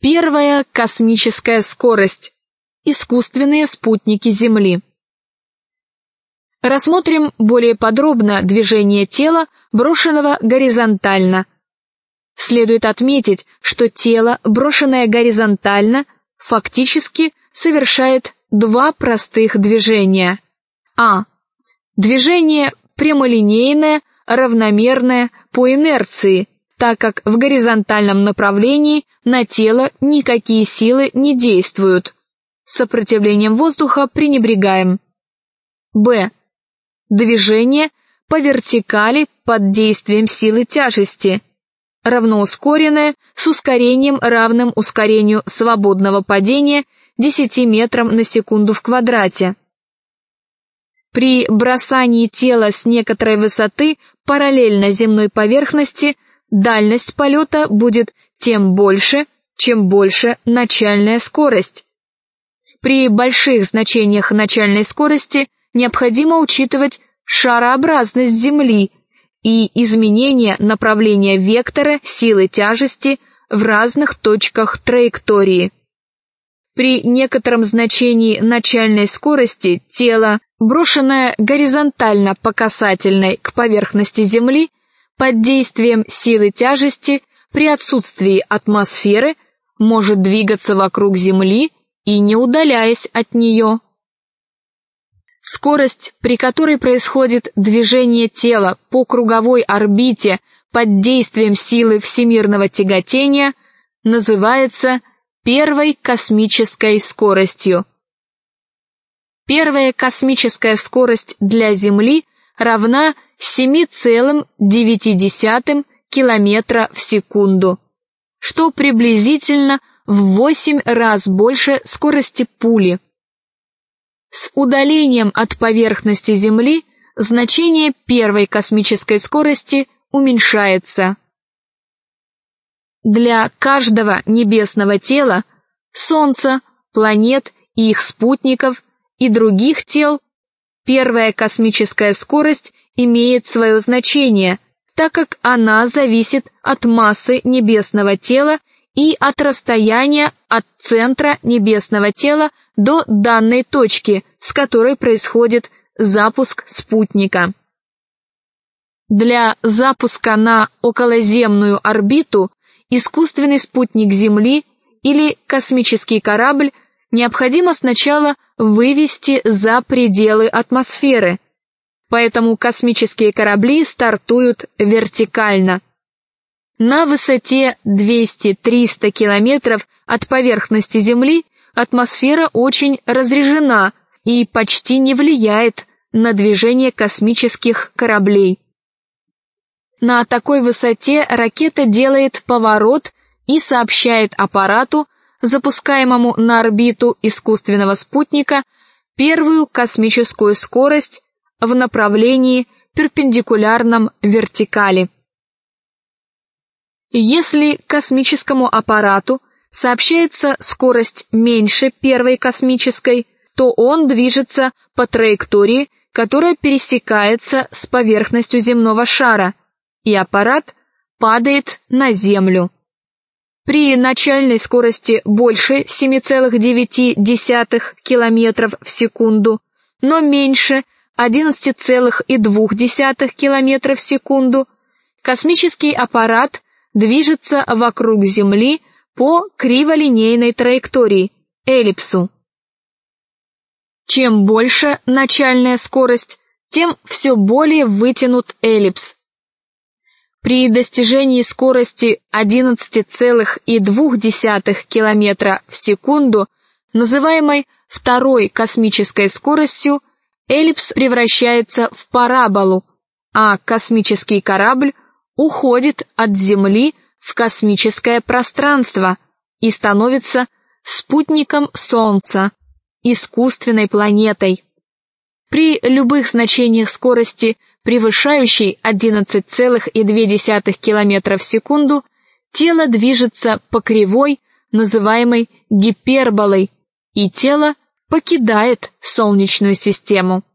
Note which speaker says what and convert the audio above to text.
Speaker 1: Первая космическая скорость. Искусственные спутники Земли. Рассмотрим более подробно движение тела, брошенного горизонтально. Следует отметить, что тело, брошенное горизонтально, фактически совершает два простых движения. Движение прямолинейное, равномерное по инерции, так как в горизонтальном направлении на тело никакие силы не действуют. Сопротивлением воздуха пренебрегаем. Движение по вертикали под действием силы тяжести, равноускоренное с ускорением, равным ускорению свободного падения 10 метрам на секунду в квадрате. При бросании тела с некоторой высоты параллельно земной поверхности дальность полета будет тем больше, чем больше начальная скорость. При больших значениях начальной скорости необходимо учитывать шарообразность Земли и изменение направления вектора силы тяжести в разных точках траектории. При некотором значении начальной скорости тело, брошенное горизонтально по касательной к поверхности Земли, под действием силы тяжести при отсутствии атмосферы может двигаться вокруг Земли и не удаляясь от нее. Скорость, при которой происходит движение тела по круговой орбите под действием силы всемирного тяготения, называется первой космической скоростью. Первая космическая скорость для Земли равна 7,9 км в секунду, что приблизительно в 8 раз больше скорости пули. С удалением от поверхности Земли значение первой космической скорости уменьшается. Для каждого небесного тела, Солнца, планет и их спутников и других тел, первая космическая скорость имеет свое значение, так как она зависит от массы небесного тела и от расстояния от центра небесного тела до данной точки, с которой происходит запуск спутника. Для запуска на околоземную орбиту искусственный спутник Земли или космический корабль необходимо сначала вывести за пределы атмосферы, поэтому космические корабли стартуют вертикально. На высоте 200-300 километров от поверхности Земли атмосфера очень разрежена и почти не влияет на движение космических кораблей. На такой высоте ракета делает поворот и сообщает аппарату, запускаемому на орбиту искусственного спутника, первую космическую скорость в направлении перпендикулярном вертикали. Если космическому аппарату сообщается скорость меньше первой космической, то он движется по траектории, которая пересекается с поверхностью земного шара, и аппарат падает на Землю. При начальной скорости больше 7,9 км в секунду, но меньше 11,2 км в секунду, космический аппарат движется вокруг Земли по криволинейной траектории, эллипсу. Чем больше начальная скорость, тем все более вытянут эллипс. При достижении скорости 11,2 км в секунду, называемой второй космической скоростью, эллипс превращается в параболу, а космический корабль уходит от Земли в космическое пространство и становится спутником Солнца, искусственной планетой. При любых значениях скорости, превышающей 11,2 км в секунду, тело движется по кривой, называемой гиперболой, и тело покидает Солнечную систему.